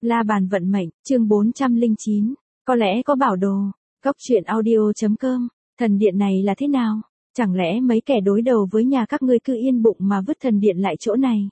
La bàn vận mệnh, chương 409. Có lẽ có bảo đồ. Cốc truyện audio.com. Thần điện này là thế nào? Chẳng lẽ mấy kẻ đối đầu với nhà các ngươi cứ yên bụng mà vứt thần điện lại chỗ này?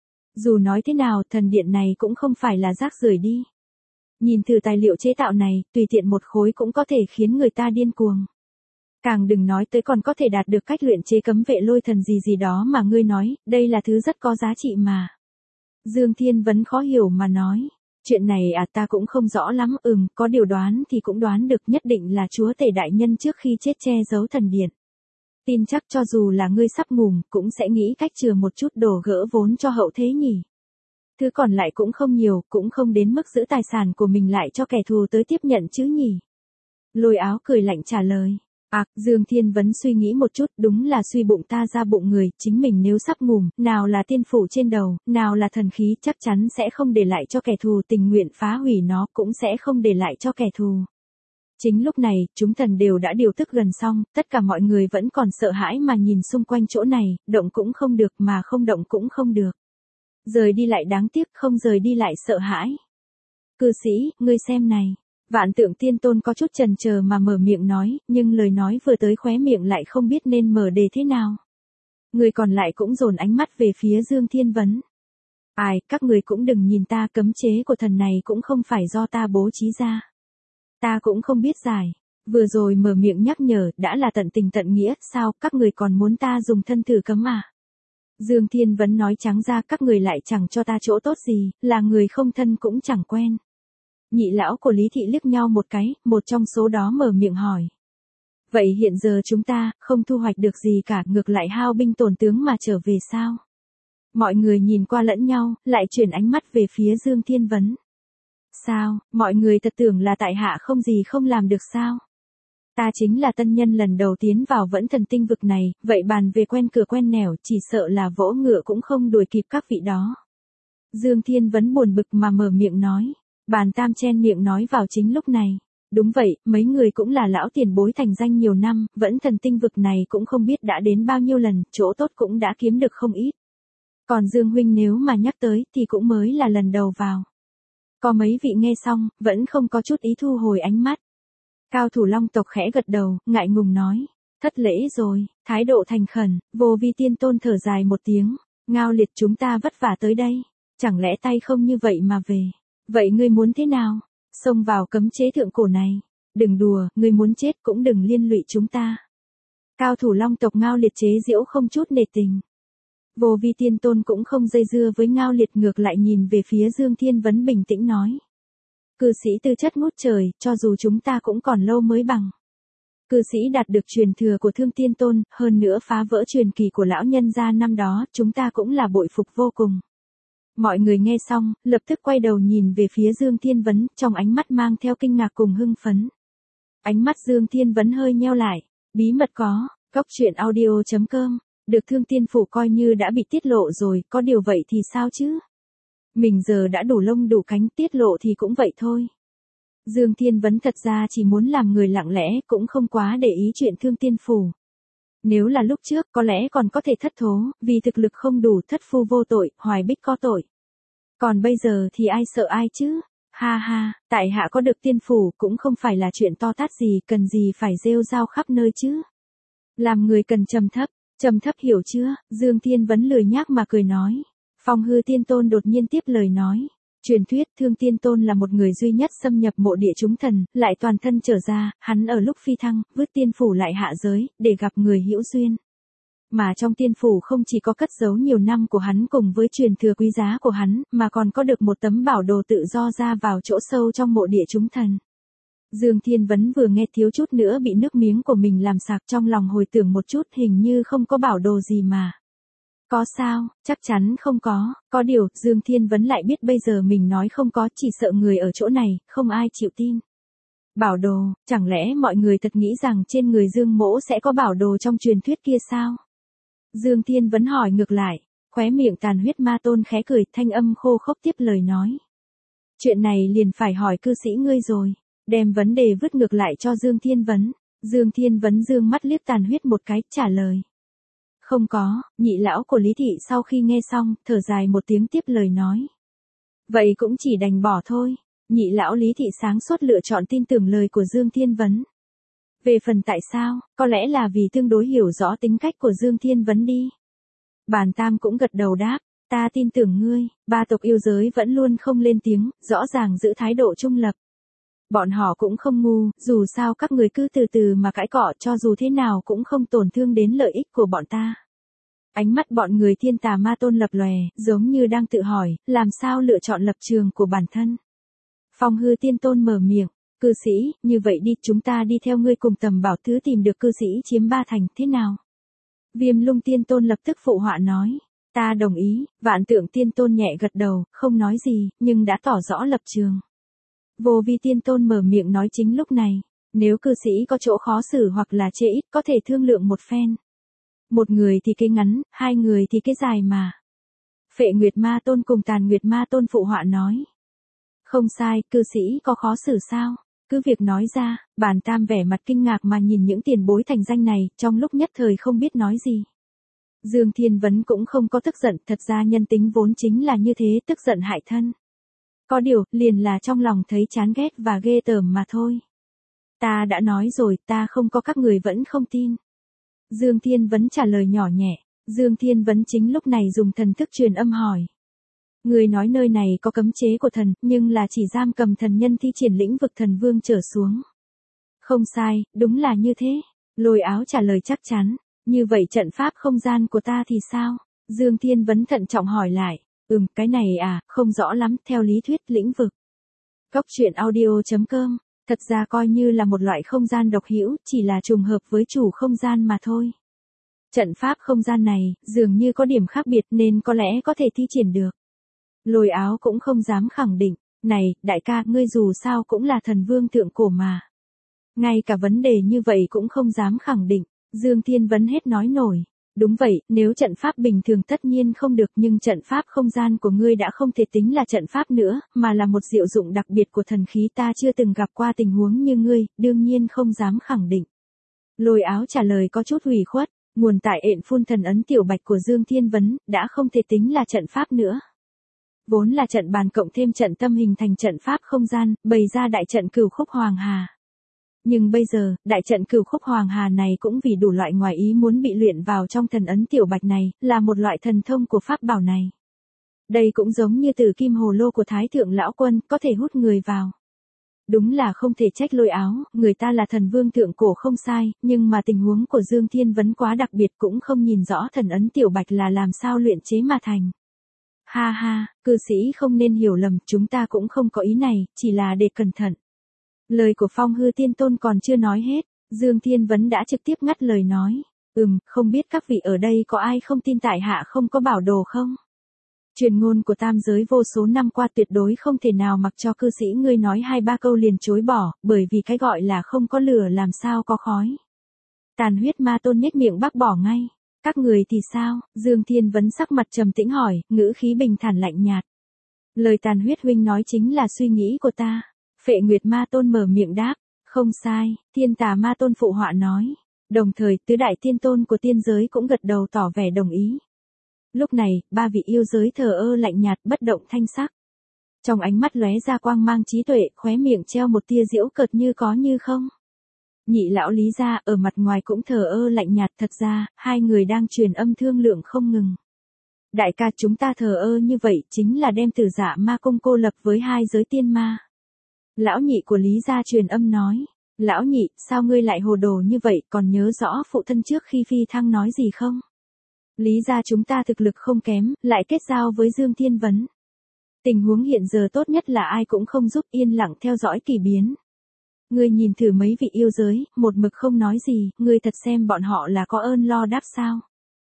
Dù nói thế nào, thần điện này cũng không phải là rác rưởi đi. Nhìn thử tài liệu chế tạo này, tùy tiện một khối cũng có thể khiến người ta điên cuồng. Càng đừng nói tới còn có thể đạt được cách luyện chế cấm vệ lôi thần gì đó mà ngươi nói, đây là thứ rất có giá trị mà. Dương Thiên Vấn khó hiểu mà nói. Chuyện này ta cũng không rõ lắm, có điều đoán thì cũng đoán được, nhất định là chúa tể đại nhân trước khi chết che giấu thần điện. Tin chắc cho dù là ngươi sắp ngủm, cũng sẽ nghĩ cách chừa một chút đồ gỡ vốn cho hậu thế nhỉ. Thứ còn lại cũng không nhiều, cũng không đến mức giữ tài sản của mình lại cho kẻ thù tới tiếp nhận chứ nhỉ. Lôi Áo cười lạnh trả lời. Dương Thiên Vấn suy nghĩ một chút, đúng là suy bụng ta ra bụng người, chính mình nếu sắp ngủm, nào là tiên phủ trên đầu, nào là thần khí, chắc chắn sẽ không để lại cho kẻ thù, tình nguyện phá hủy nó cũng sẽ không để lại cho kẻ thù. Chính lúc này, chúng thần đều đã điều tức gần xong, tất cả mọi người vẫn còn sợ hãi mà nhìn xung quanh chỗ này, động cũng không được mà không động cũng không được. Rời đi lại đáng tiếc, không rời đi lại sợ hãi. Cư sĩ, ngươi xem này. Vạn Tượng Tiên Tôn có chút chần chờ mà mở miệng nói, nhưng lời nói vừa tới khóe miệng lại không biết nên mở đề thế nào. Người còn lại cũng dồn ánh mắt về phía Dương Thiên Vấn. Các người cũng đừng nhìn ta, cấm chế của thần này cũng không phải do ta bố trí ra. Ta cũng không biết giải. Vừa rồi mở miệng nhắc nhở, đã là tận tình tận nghĩa, sao, các người còn muốn ta dùng thân thử cấm à? Dương Thiên Vấn nói trắng ra, các người lại chẳng cho ta chỗ tốt gì, là người không thân cũng chẳng quen. Nhị lão của Lý Thị liếc nhau một cái, một trong số đó mở miệng hỏi. Vậy hiện giờ chúng ta, không thu hoạch được gì cả, ngược lại hao binh tổn tướng mà trở về sao? Mọi người nhìn qua lẫn nhau, lại chuyển ánh mắt về phía Dương Thiên Vấn. Sao, mọi người thật tưởng là tại hạ không gì không làm được sao? Ta chính là tân nhân lần đầu tiến vào Vẫn Thần tinh vực này, vậy bàn về quen cửa quen nẻo, chỉ sợ là vỗ ngựa cũng không đuổi kịp các vị đó. Dương Thiên Vấn buồn bực mà mở miệng nói. Bàn Tam chen miệng nói vào chính lúc này. Đúng vậy, mấy người cũng là lão tiền bối thành danh nhiều năm, Vẫn Thần tinh vực này cũng không biết đã đến bao nhiêu lần, chỗ tốt cũng đã kiếm được không ít. Còn Dương huynh nếu mà nhắc tới thì cũng mới là lần đầu vào. Có mấy vị nghe xong, vẫn không có chút ý thu hồi ánh mắt. Cao thủ Long tộc khẽ gật đầu, ngại ngùng nói. Thất lễ rồi, thái độ thành khẩn, Vô Vi Tiên Tôn thở dài một tiếng. Ngao Liệt, chúng ta vất vả tới đây, chẳng lẽ tay không như vậy mà về. Vậy ngươi muốn thế nào? Xông vào cấm chế thượng cổ này. Đừng đùa, ngươi muốn chết cũng đừng liên lụy chúng ta. Cao thủ Long tộc Ngao Liệt chế giễu không chút nể tình. Vô Vi Tiên Tôn cũng không dây dưa với Ngao Liệt, ngược lại nhìn về phía Dương Thiên Vấn bình tĩnh nói. Cư sĩ tư chất ngút trời, cho dù chúng ta cũng còn lâu mới bằng. Cư sĩ đạt được truyền thừa của Thương Tiên Tôn, hơn nữa phá vỡ truyền kỳ của lão nhân gia năm đó, chúng ta cũng là bội phục vô cùng. Mọi người nghe xong, lập tức quay đầu nhìn về phía Dương Thiên Vấn, trong ánh mắt mang theo kinh ngạc cùng hưng phấn. Ánh mắt Dương Thiên Vấn hơi nheo lại. Bí mật có, Cốc truyện audio.com. Được Thương Tiên phủ coi như đã bị tiết lộ rồi, có điều vậy thì sao chứ? Mình giờ đã đủ lông đủ cánh, tiết lộ thì cũng vậy thôi. Dương Thiên Vấn thật ra chỉ muốn làm người lặng lẽ, cũng không quá để ý chuyện Thương Tiên phủ. Nếu là lúc trước, có lẽ còn có thể thất thố, vì thực lực không đủ, thất phu vô tội, hoài bích có tội. Còn bây giờ thì ai sợ ai chứ? Ha ha, tại hạ có được tiên phủ cũng không phải là chuyện to tát gì, cần gì phải rêu rao khắp nơi chứ. Làm người cần trầm thấp hiểu chưa? Dương Thiên Vấn lười nhác mà cười nói. Phong Hư Tiên Tôn đột nhiên tiếp lời nói. Truyền thuyết Thương Tiên Tôn là một người duy nhất xâm nhập mộ địa chúng thần, lại toàn thân trở ra, hắn ở lúc phi thăng, vứt tiên phủ lại hạ giới, để gặp người hữu duyên. Mà trong tiên phủ không chỉ có cất giấu nhiều năm của hắn cùng với truyền thừa quý giá của hắn, mà còn có được một tấm bảo đồ tự do ra vào chỗ sâu trong mộ địa chúng thần. Dương Thiên Vấn vừa nghe thiếu chút nữa bị nước miếng của mình làm sặc, trong lòng hồi tưởng một chút, hình như không có bảo đồ gì mà. Có sao, chắc chắn không có điều, Dương Thiên Vấn lại biết bây giờ mình nói không có, chỉ sợ người ở chỗ này, không ai chịu tin. Bảo đồ, chẳng lẽ mọi người thật nghĩ rằng trên người Dương mỗ sẽ có bảo đồ trong truyền thuyết kia sao? Dương Thiên Vấn hỏi ngược lại, khóe miệng Tàn Huyết Ma Tôn khẽ cười, thanh âm khô khốc tiếp lời nói. Chuyện này liền phải hỏi cư sĩ ngươi rồi, đem vấn đề vứt ngược lại cho Dương Thiên Vấn. Dương Thiên Vấn dương mắt liếc Tàn Huyết một cái, trả lời. Không có, nhị lão của Lý Thị sau khi nghe xong, thở dài một tiếng tiếp lời nói. Vậy cũng chỉ đành bỏ thôi. Nhị lão Lý Thị sáng suốt lựa chọn tin tưởng lời của Dương Thiên Vấn. Về phần tại sao, có lẽ là vì tương đối hiểu rõ tính cách của Dương Thiên Vấn đi. Bàn Tam cũng gật đầu đáp, ta tin tưởng ngươi, ba tộc yêu giới vẫn luôn không lên tiếng, rõ ràng giữ thái độ trung lập. Bọn họ cũng không ngu, dù sao các người cứ từ từ mà cãi cọ, cho dù thế nào cũng không tổn thương đến lợi ích của bọn ta. Ánh mắt bọn người Thiên Tà Ma Tôn lập lòe, giống như đang tự hỏi, làm sao lựa chọn lập trường của bản thân. Phong Hư Tiên Tôn mở miệng, cư sĩ, như vậy đi, chúng ta đi theo ngươi cùng Tầm Bảo Thứ tìm được cư sĩ chiếm 3 thành, thế nào? Viêm Lung Tiên Tôn lập tức phụ họa nói, ta đồng ý. Vạn Tượng Tiên Tôn nhẹ gật đầu, không nói gì, nhưng đã tỏ rõ lập trường. Vô Vi Tiên Tôn mở miệng nói chính lúc này, nếu cư sĩ có chỗ khó xử hoặc là chê ít có thể thương lượng một phen. Một người thì cái ngắn, hai người thì cái dài mà. Phệ Nguyệt Ma Tôn cùng Tàn Nguyệt Ma Tôn phụ họa nói. Không sai, cư sĩ có khó xử sao? Cứ việc nói ra. Bàn Tam vẻ mặt kinh ngạc mà nhìn những tiền bối thành danh này, trong lúc nhất thời không biết nói gì. Dương Thiên Vấn cũng không có tức giận, thật ra nhân tính vốn chính là như thế, tức giận hại thân. Có điều, liền là trong lòng thấy chán ghét và ghê tởm mà thôi. Ta đã nói rồi, ta không có, các người vẫn không tin. Dương Thiên Vấn trả lời nhỏ nhẹ. Dương Thiên Vấn chính lúc này dùng thần thức truyền âm hỏi. Người nói nơi này có cấm chế của thần, nhưng là chỉ giam cầm thần nhân thi triển lĩnh vực thần vương trở xuống. Không sai, đúng là như thế. Lôi Áo trả lời chắc chắn. Như vậy trận pháp không gian của ta thì sao? Dương Thiên Vấn thận trọng hỏi lại. Cái này à, không rõ lắm, theo lý thuyết lĩnh vực. Cốc truyện audio.com, thật ra coi như là một loại không gian độc hữu, chỉ là trùng hợp với chủ không gian mà thôi. Trận pháp không gian này, dường như có điểm khác biệt nên có lẽ có thể thi triển được. Lôi Áo cũng không dám khẳng định, này, đại ca, ngươi dù sao cũng là thần vương thượng cổ mà. Ngay cả vấn đề như vậy cũng không dám khẳng định, Dương Thiên Vấn hết nói nổi. Đúng vậy, nếu trận pháp bình thường tất nhiên không được, nhưng trận pháp không gian của ngươi đã không thể tính là trận pháp nữa, mà là một diệu dụng đặc biệt của thần khí, ta chưa từng gặp qua tình huống như ngươi, đương nhiên không dám khẳng định. Lôi Áo trả lời có chút hủy khuất, nguồn tại Ện Phun Thần Ấn Tiểu Bạch của Dương Thiên Vấn, đã không thể tính là trận pháp nữa. Vốn là trận bàn cộng thêm trận tâm hình thành trận pháp không gian, bày ra đại trận Cửu Khúc Hoàng Hà. Nhưng bây giờ, đại trận Cửu Khúc Hoàng Hà này cũng vì đủ loại ngoài ý muốn bị luyện vào trong thần ấn Tiểu Bạch này, là một loại thần thông của pháp bảo này. Đây cũng giống như Tử Kim Hồ Lô của Thái Thượng Lão Quân, có thể hút người vào. Đúng là không thể trách Lôi Áo, người ta là thần vương thượng cổ không sai, nhưng mà tình huống của Dương Thiên Vấn quá đặc biệt, cũng không nhìn rõ thần ấn Tiểu Bạch là làm sao luyện chế mà thành. Ha ha, cư sĩ không nên hiểu lầm, chúng ta cũng không có ý này, chỉ là để cẩn thận. Lời của Phong Hư Tiên Tôn còn chưa nói hết, Dương Thiên Vấn đã trực tiếp ngắt lời nói. Không biết các vị ở đây có ai không tin tại hạ không có bảo đồ không? Truyền ngôn của tam giới vô số năm qua tuyệt đối không thể nào mặc cho cư sĩ ngươi nói 2-3 câu liền chối bỏ, bởi vì cái gọi là không có lửa làm sao có khói. Tàn Huyết Ma Tôn nhếch miệng bác bỏ ngay. Các người thì sao? Dương Thiên Vấn sắc mặt trầm tĩnh hỏi, ngữ khí bình thản lạnh nhạt. Lời Tàn Huyết huynh nói chính là suy nghĩ của ta. Phệ Nguyệt Ma Tôn mở miệng đáp, không sai. Thiên Tà Ma Tôn phụ họa nói. Đồng thời, tứ đại tiên tôn của tiên giới cũng gật đầu tỏ vẻ đồng ý. Lúc này, ba vị yêu giới thờ ơ lạnh nhạt, bất động thanh sắc. Trong ánh mắt lóe ra quang mang trí tuệ, khóe miệng treo một tia giễu cợt như có như không. Nhị lão Lý gia ở mặt ngoài cũng thờ ơ lạnh nhạt, thật ra, hai người đang truyền âm thương lượng không ngừng. Đại ca, chúng ta thờ ơ như vậy chính là đem Tử Dạ Ma Cung cô lập với hai giới tiên ma. Lão nhị của Lý gia truyền âm nói. Lão nhị, sao ngươi lại hồ đồ như vậy, còn nhớ rõ phụ thân trước khi phi thăng nói gì không? Lý gia chúng ta thực lực không kém, lại kết giao với Dương Thiên Vấn. Tình huống hiện giờ tốt nhất là ai cũng không giúp, yên lặng theo dõi kỳ biến. Ngươi nhìn thử mấy vị yêu giới, một mực không nói gì, ngươi thật xem bọn họ là có ơn lo đáp sao?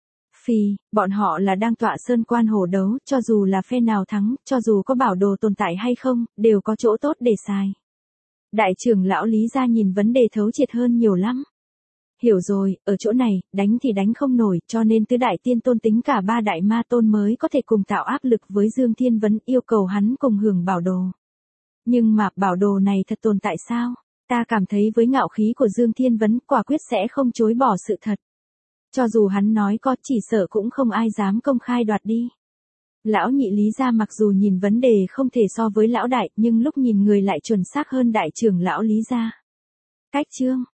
Bọn họ là đang tọa sơn quan hổ đấu, cho dù là phe nào thắng, cho dù có bảo đồ tồn tại hay không, đều có chỗ tốt để xài. Đại trưởng lão Lý gia nhìn vấn đề thấu triệt hơn nhiều lắm. Hiểu rồi, ở chỗ này, đánh thì đánh không nổi, cho nên tứ đại tiên tôn tính cả ba đại ma tôn mới có thể cùng tạo áp lực với Dương Thiên Vấn, yêu cầu hắn cùng hưởng bảo đồ. Nhưng mà, bảo đồ này thật tồn tại sao? Ta cảm thấy với ngạo khí của Dương Thiên Vấn, quả quyết sẽ không chối bỏ sự thật. Cho dù hắn nói có, chỉ sợ cũng không ai dám công khai đoạt đi. Lão nhị Lý gia mặc dù nhìn vấn đề không thể so với lão đại, nhưng lúc nhìn người lại chuẩn xác hơn đại trưởng lão Lý gia. Cách chương